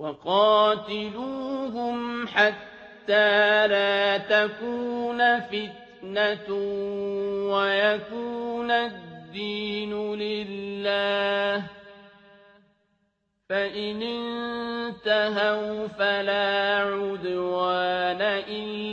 وَقَاتِلُوهُمْ حَتَّىٰ لَا تَكُونَ فِتْنَةٌ وَيَكُونَ الدِّينُ لِلَّهِ ۖ فَإِنِ انتَهَوْا فَلَا عُدْوَانَ إِلَّا